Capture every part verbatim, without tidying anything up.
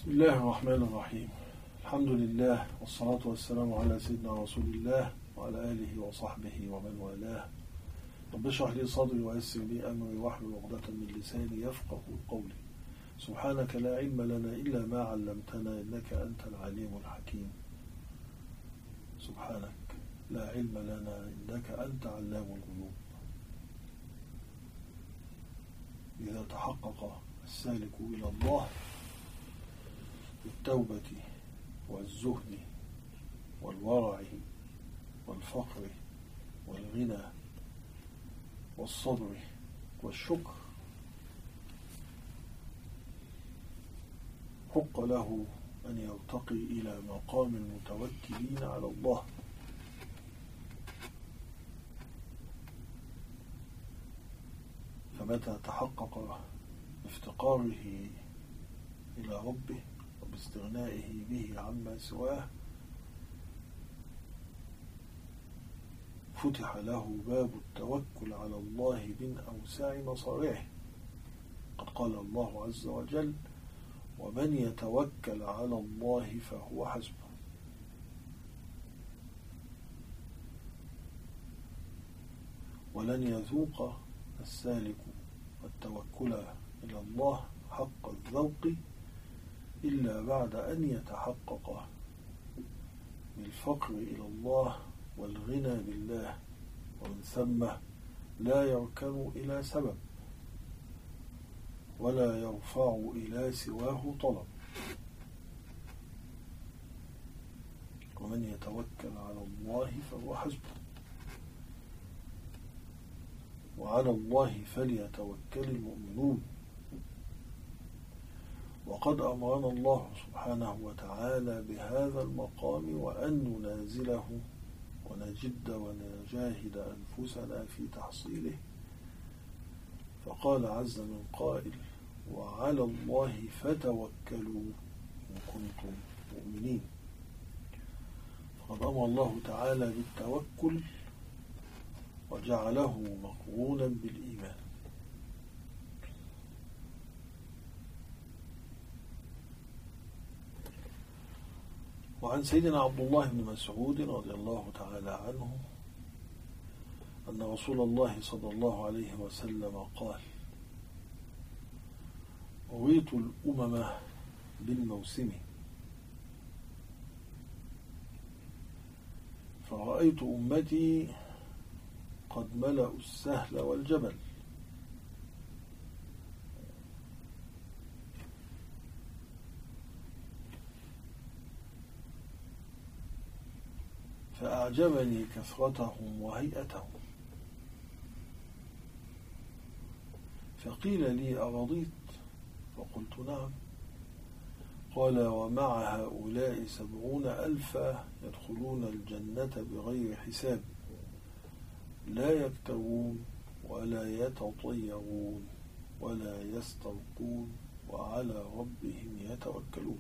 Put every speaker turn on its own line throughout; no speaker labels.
بسم الله الرحمن الرحيم. الحمد لله والصلاة والسلام على سيدنا رسول الله وعلى آله وصحبه ومن والاه. رب اشرح لي صدري ويسر لي أمري واحلل عقدة من لساني يفقه قولي. سبحانك لا علم لنا إلا ما علمتنا إنك أنت العليم الحكيم. سبحانك لا علم لنا إنك أنت علام الغيوب. إذا تحقق السالك إلى الله بالتوبة والزهد والورع والفقر والغنى والصبر والشكر، حق له أن يرتقي إلى مقام المتوكلين على الله. فمتى تحقق بافتقاره إلى ربه وباستغنائه به عما سواه فتح له باب التوكل على الله من أوسع مصارعه. قد قال الله عز وجل: ومن يتوكل على الله فهو حسبه. ولن يذوق السالك التوكل إلى الله حق الذوق إلا بعد أن يتحقق بالفقر إلى الله والغنى بالله، ومن ثم لا يركن إلى سبب ولا يرفع إلى سواه طلب. ومن يتوكل على الله فهو حسبه، وعلى الله فليتوكل المؤمنون. وقد أمرنا الله سبحانه وتعالى بهذا المقام وأن ننازله ونجد ونجاهد أنفسنا في تحصيله. فقال عز من قائل: وعلى الله فتوكلوا إن كنتم مؤمنين. فقد أمر الله تعالى بالتوكل وجعله مقرونا بالإيمان. وعن سيدنا عبد الله بن مسعود رضي الله تعالى عنه أن رسول الله صلى الله عليه وسلم قال: رويت الأمم بالموسم فرأيت أمتي قد ملأوا السهل والجبل، فأعجبني كثرتهم وهيئتهم، فقيل لي: أرضيت؟ فقلت: نعم. قال: ومع هؤلاء سبعون ألفا يدخلون الجنة بغير حساب، لا يكتوون ولا يتطيرون ولا يسترقون وعلى ربهم يتوكلون.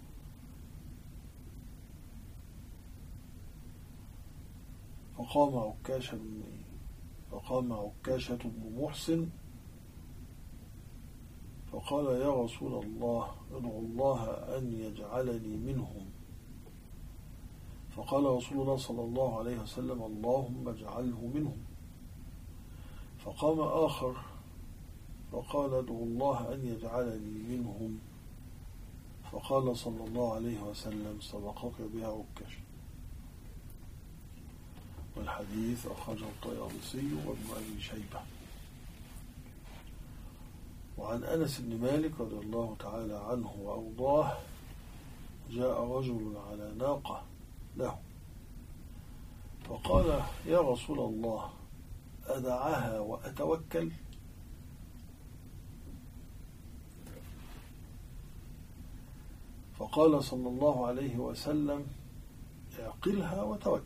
فقام عكاشة بن فقام عكاشة بن محسن فقال: يا رسول الله، ادعو الله أن يجعلني منهم. فقال رسول الله صلى الله عليه وسلم: اللهم اجعله منهم. فقام آخر فقال: ادعو الله أن يجعلني منهم. فقال صلى الله عليه وسلم: سبقك بها عكاشة. والحديث أخرجه الطيالسي وابن أبي شيبة. وعن أنس بن مالك رضي الله تعالى عنه وأرضاه: جاء رجل على ناقة له فقال: يا رسول الله، أدعها وأتوكل؟ فقال صلى الله عليه وسلم: اعقلها وتوكل.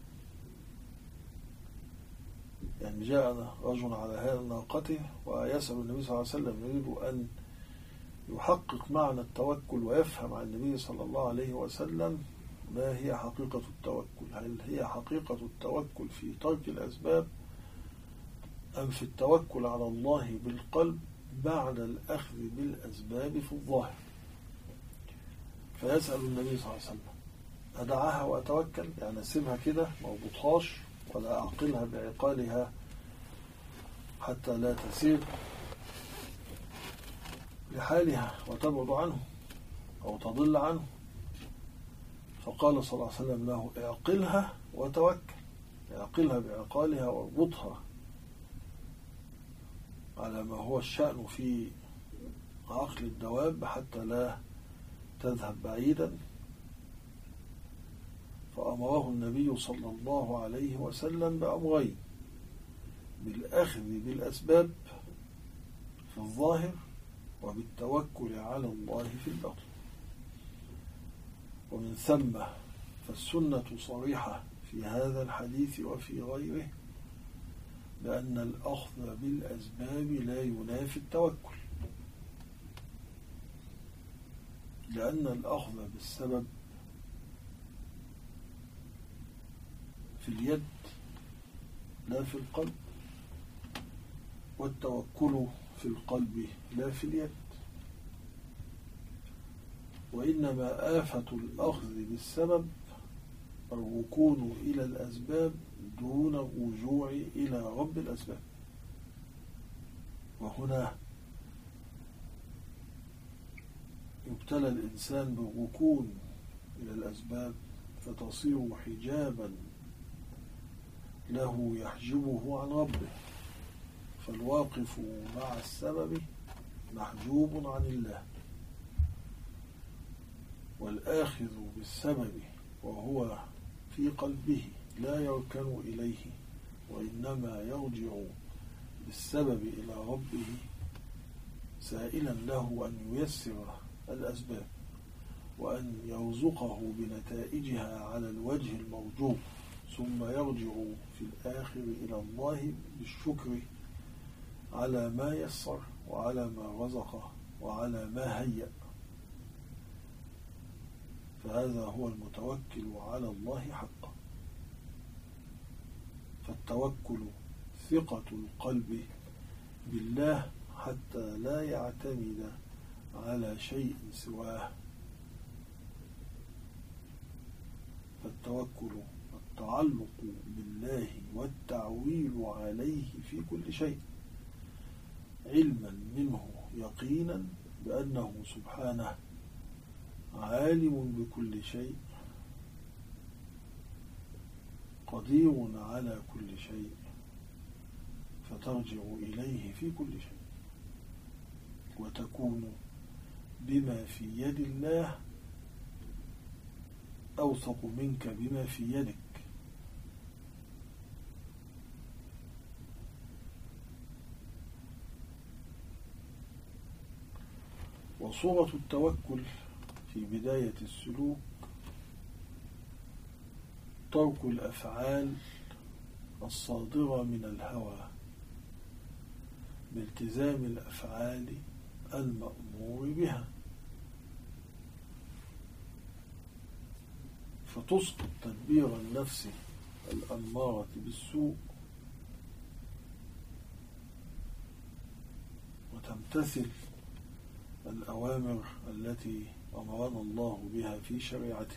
يعني جاء رجل على هذه ناقته ويسأل النبي صلى الله عليه وسلم، يريد أن يحقق معنى التوكل ويفهم عن النبي صلى الله عليه وسلم ما هي حقيقة التوكل. هل هي حقيقة التوكل في ترك الأسباب أم في التوكل على الله بالقلب بعد الأخذ بالأسباب في الظاهر؟ فيسأل النبي صلى الله عليه وسلم أدعها وأتوكل، يعني أسيبها كده ما أربطهاش ولا أعقلها بعقالها حتى لا تسير لحالها وتبعد عنه أو تضل عنه؟ فقال صلى الله عليه وسلم له اعقلها وتوكل، اعقلها بعقالها واربطها على ما هو الشأن في عقل الدواب حتى لا تذهب بعيدا. فأمره النبي صلى الله عليه وسلم بأمرين: بالأخذ بالأسباب في الظاهر وبالتوكل على الله في الباطن. ومن ثم فالسنة صريحة في هذا الحديث وفي غيره بأن الأخذ بالأسباب لا ينافي التوكل، لأن الأخذ بالسبب في اليد لا في القلب، والتوكل في القلب لا في اليد. وإنما آفة الأخذ بالسبب الركون إلى الأسباب دون الرجوع إلى رب الأسباب. وهنا يبتلى الإنسان بالركون إلى الأسباب فتصير حجابا له يحجبه عن ربه، فالواقف مع السبب محجوب عن الله، والآخذ بالسبب وهو في قلبه لا يركن إليه وإنما يرجع بالسبب إلى ربه سائلا له أن ييسر الأسباب وأن يرزقه بنتائجها على الوجه المرجو، ثم يرجع في الآخر إلى الله بالشكر على ما يسر وعلى ما رزقه وعلى ما هيأ. فهذا هو المتوكل على الله حقا. فالتوكل ثقة القلب بالله حتى لا يعتمد على شيء سواه. فالتوكل التعلق بالله والتعويل عليه في كل شيء، علما منه يقينا بأنه سبحانه عالم بكل شيء، قدير على كل شيء، فترجع إليه في كل شيء، وتكون بما في يد الله أوثق منك بما في يدك. وصورة التوكل في بداية السلوك ترك الأفعال الصادرة من الهوى بالتزام الأفعال المأمور بها، فتسقط تدبير النفس الأمارة بالسوء وتمتثل الأوامر التي أمرنا الله بها في شريعته.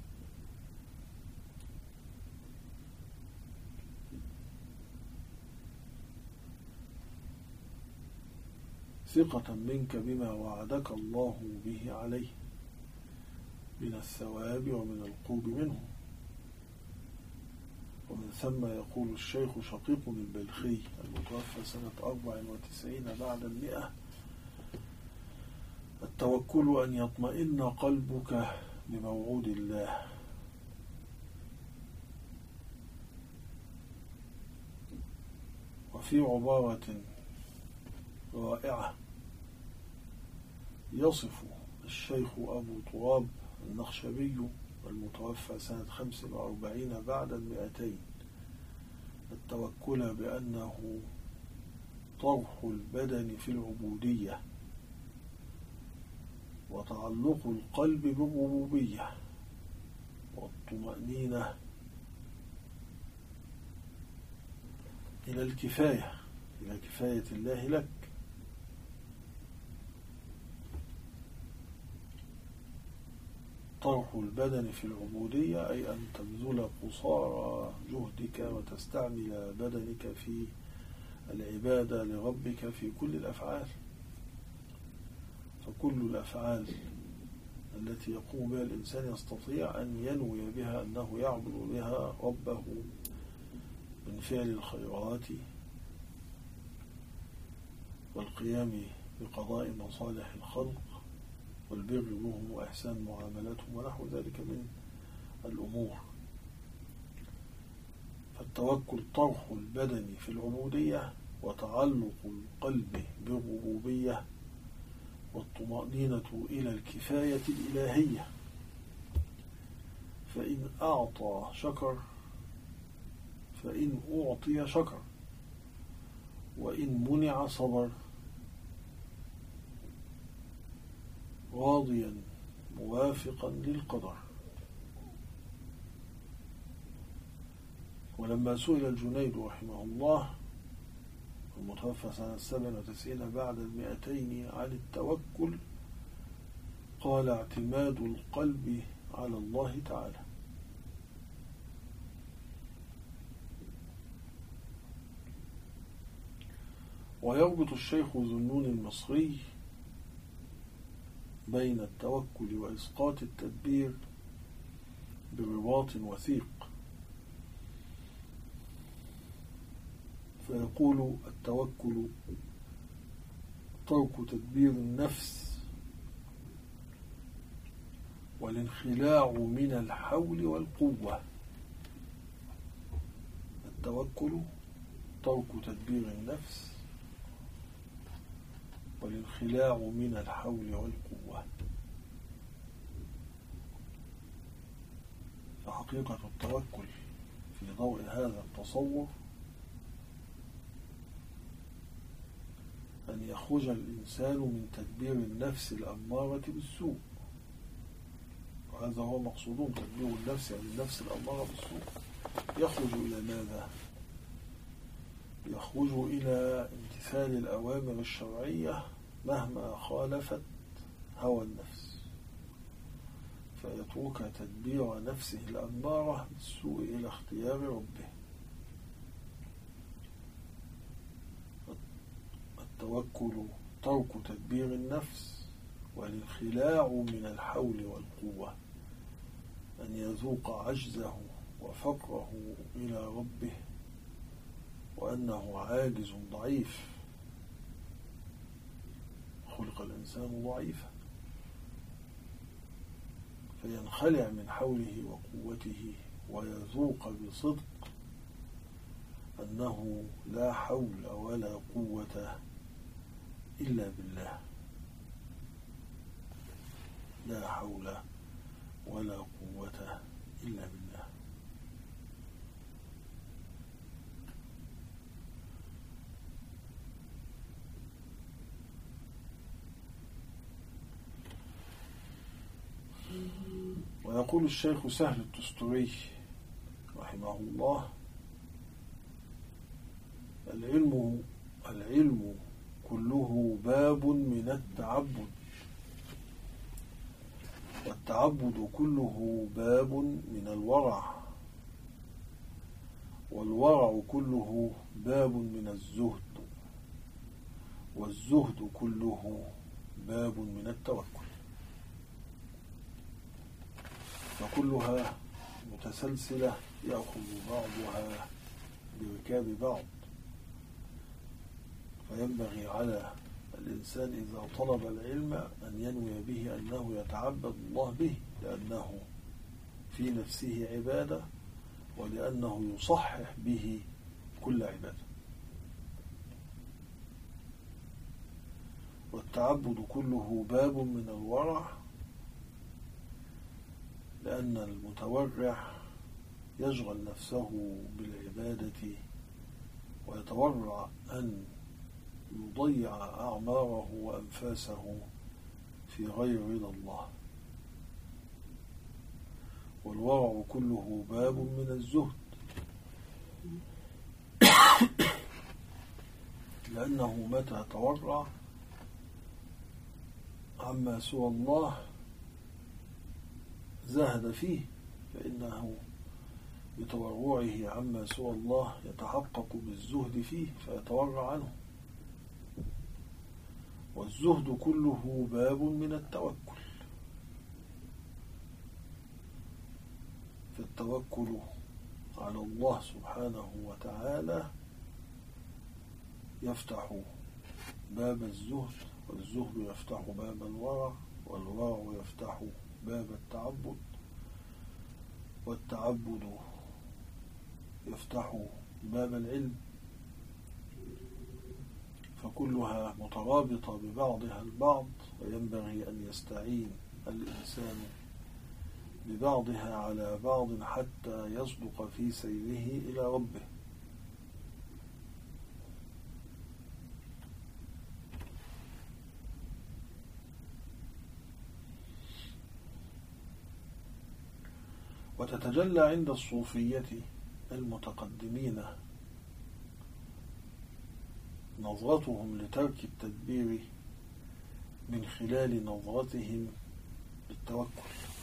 ثقة منك بما وعدك الله به عليه من الثواب ومن القرب منه. ومن ثم يقول الشيخ شقيق البلخي المتوفى سنة أربع وتسعين بعد المئة: التوكل أن يطمئن قلبك بموعود الله، وفي عبارة رائعة يصف الشيخ أبو تراب النخشبي المتوفى سنة خمس وأربعين بعد المئتين التوكل بأنه طرح البدن في العبودية وتعلق القلب بالربوبية والطمأنينة إلى الكفاية إلى كفاية الله لك. طرح البدن في العبودية أي أن تبذل قصارى جهدك وتستعمل بدنك في العبادة لربك في كل الأفعال. فكل الأفعال التي يقوم بها الإنسان يستطيع أن ينوي بها أنه يعبد بها ربه من فعل الخيرات والقيام بقضاء مصالح الخلق والبر بهم وإحسان معاملتهم ونحو ذلك من الأمور. فالتوكل طرح البدن في العبودية وتعلق القلب بالربوبية والطمأنينة إلى الكفاية الإلهية. فإن أعطى شكر فإن أعطي شكر وإن منع صبر راضيا موافقا للقدر. ولما سئل الجنيد رحمه الله المتوفى سنة سبع وتسعين بعد المئتين عن التوكل قال: اعتماد القلب على الله تعالى. ويربط الشيخ ذو النون المصري بين التوكل وإسقاط التدبير برباط وثيق، فيقول: التوكل ترك تدبير النفس والانخلاع من الحول والقوة. التوكل ترك تدبير النفس والانخلاع من الحول والقوة. فحقيقة التوكل في ضوء هذا التصور أن يخرج الإنسان من تدبير النفس الأمارة بالسوء، وهذا هو مقصودون تدبير النفس يعني النفس الأمارة بالسوء. يخرج إلى ماذا؟ يخرج إلى امتثال الأوامر الشرعية مهما خالفت هوى النفس، فيترك تدبير نفسه الأمارة بالسوء إلى اختيار ربه. التوكل ترك تدبير النفس والانخلاع من الحول والقوة، أن يذوق عجزه وفقره إلى ربه وأنه عاجز ضعيف. خلق الإنسان ضعيفا، فينخلع من حوله وقوته ويذوق بصدق أنه لا حول ولا قوة إلا بالله، لا حول ولا قوة إلا بالله. ويقول الشيخ سهل التستري رحمه الله: العلم العلم كله باب من التعبد، والتعبد كله باب من الورع، والورع كله باب من الزهد، والزهد كله باب من التوكل. فكلها متسلسلة يأخذ بعضها بركاب بعض. فينبغي على الإنسان إذا طلب العلم أن ينوي به أنه يتعبد الله به، لأنه في نفسه عبادة ولأنه يصحح به كل عبادة. والتعبد كله باب من الورع، لأن المتورع يشغل نفسه بالعبادة ويتورع أن يضيع أعماره وأنفاسه في غير رضا الله. والورع كله باب من الزهد، لأنه متى تورع عما سوى الله زهد فيه فإنه بتورعه عما سوى الله يتحقق بالزهد فيه فيتورع عنه. والزهد كله باب من التوكل، فالتوكل على الله سبحانه وتعالى يفتح باب الزهد، والزهد يفتح باب الورع، والورع يفتح باب التعبد، والتعبد يفتح باب العلم، فكلها مترابطة ببعضها البعض، وينبغي أن يستعين الإنسان ببعضها على بعض حتى يصدق في سيره إلى ربه. وتتجلى عند الصوفية المتقدمين نظرتهم لترك التدبير من خلال نظرتهم للتوكل.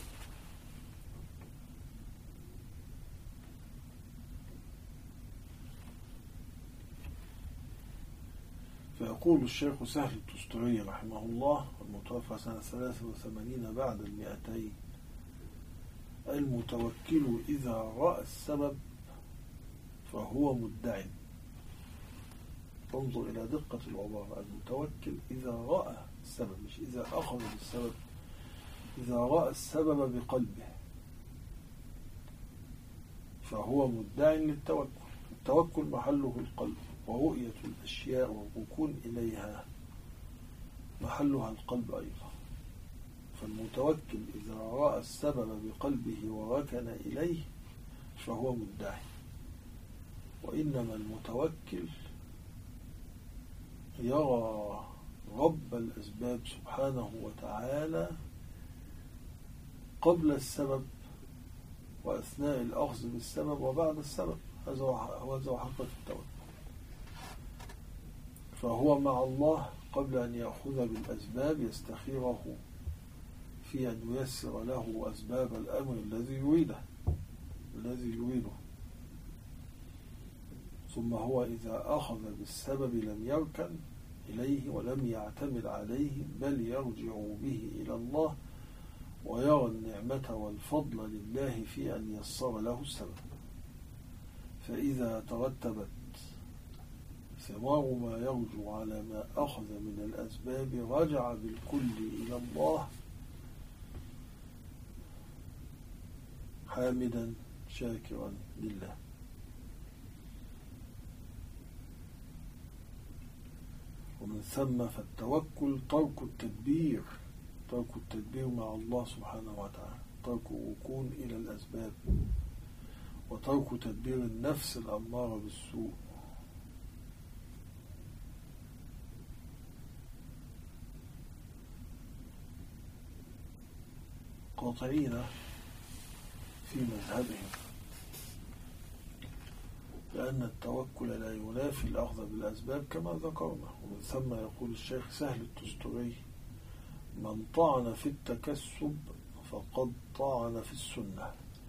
فيقول الشيخ سهل التستري رحمه الله المتوفى سنة ثلاثة وثمانين بعد المئتين: المتوكل إذا رأى السبب فهو مدع. انظر إلى دقة العبارة: المتوكل إذا رأى السبب، مش إذا أخذ بالسبب، إذا رأى السبب بقلبه فهو مدع للتوكل. التوكل محله القلب، ورؤية الأشياء والركون إليها محلها القلب أيضا. فالمتوكل إذا رأى السبب بقلبه وركن إليه فهو مدعي. وإنما المتوكل يرى رب الأسباب سبحانه وتعالى قبل السبب وأثناء الأخذ بالسبب وبعد السبب. هذا هو حقيقة التوكل. فهو مع الله قبل أن يأخذ بالأسباب، يستخيره في أن ييسر له أسباب الأمر الذي يريده الذي يريده ثم هو إذا أخذ بالسبب لم يركن إليه ولم يعتمد عليه، بل يرجع به إلى الله ويرى النعمة والفضل لله في أن يسر له السبب. فإذا ترتبت ثمار ما يرجو على ما أخذ من الأسباب رجع بالكل إلى الله حامدا شاكرا لله. ومن ثم فالتوكل ترك التدبير ترك التدبير مع الله سبحانه وتعالى، ترك الركون إلى الأسباب، وترك تدبير النفس الأمارة بالسوء. قاطعين في مذهبهم لأن التوكل لا ينافي الأخذ بالأسباب كما ذكرنا. ومن ثم يقول الشيخ سهل التستري: من طعن في التكسب فقد طعن في السنة.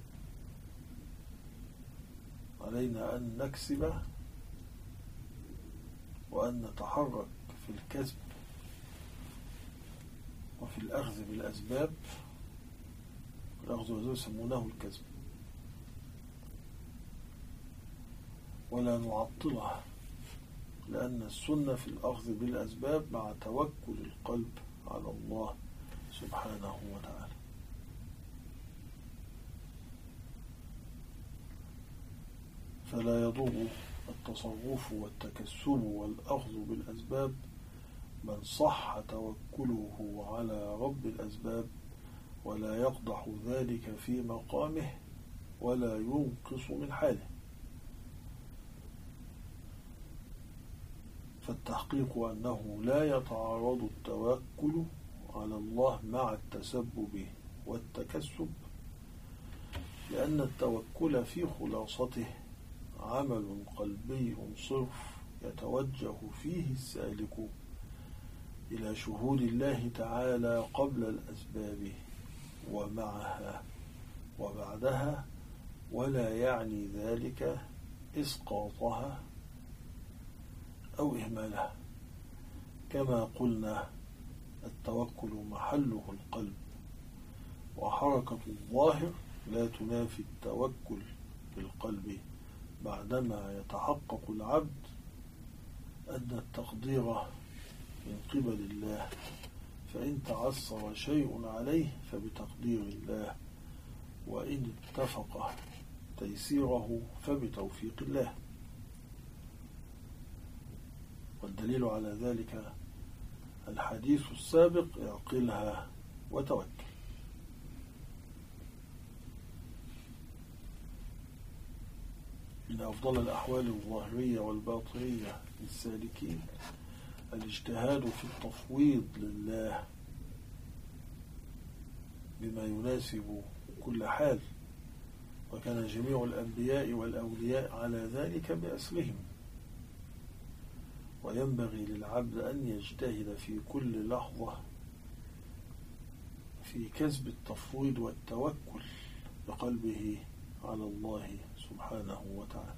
علينا أن نكسب وأن نتحرك في الكسب وفي الأخذ بالأسباب. الأخذ بالأسباب يسمونه الكسب، ولا نعطلها، لأن السنة في الأخذ بالأسباب مع توكل القلب على الله سبحانه وتعالى. فلا يضر التصرف والتكسب والأخذ بالأسباب من صح توكله على رب الأسباب، ولا يقدح ذلك في مقامه ولا ينقص من حاله. فالتحقيق أنه لا يتعارض التوكل على الله مع التسبب والتكسب، لأن التوكل في خلاصته عمل قلبي صرف يتوجه فيه السالك إلى شهود الله تعالى قبل الأسباب ومعها. وبعدها، ولا يعني ذلك إسقاطها أو إهمالها، كما قلنا التوكل محله القلب، وحركة الظاهر لا تنافي التوكل بالقلب بعدما يتحقق العبد أن التقدير من قبل الله، فإن تعثر شيء عليه فبتقدير الله، وإن اتفق تيسيره فبتوفيق الله. والدليل على ذلك الحديث السابق: اعقلها وتوكل. من أفضل الأحوال الظاهرية والباطنية للسالكين الاجتهاد في التفويض لله بما يناسب كل حال، وكان جميع الأنبياء والأولياء على ذلك بأسرهم. وينبغي للعبد أن يجتهد في كل لحظة في كسب التفويض والتوكل بقلبه على الله سبحانه وتعالى.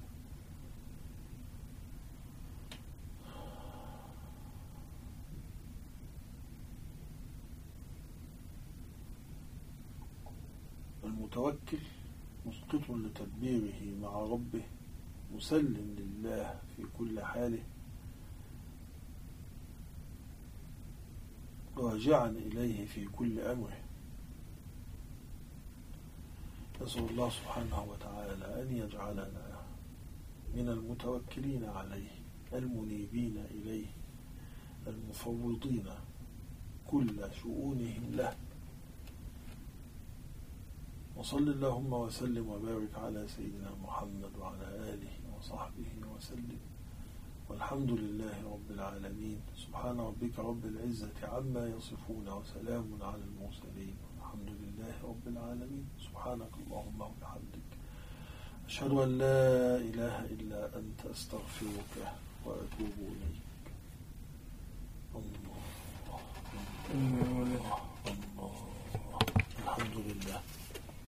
المتوكل مسقط لتدبيره مع ربه، مسلم لله في كل حاله، راجعا إليه في كل أمره. نسأل الله سبحانه وتعالى أن يجعلنا من المتوكلين عليه، المنيبين إليه، المفوضين كل شؤونهم له. وصل اللهم وسلم وبارك على سيدنا محمد وعلى آله وصحبه وسلم، والحمد لله رب العالمين. سبحان ربك رب العزة عما يصفون، وسلام على المرسلين، والحمد لله رب العالمين. سبحانك اللهم وبحمدك، أشهد أن لا إله إلا أنت، أستغفرك وأتوب إليك.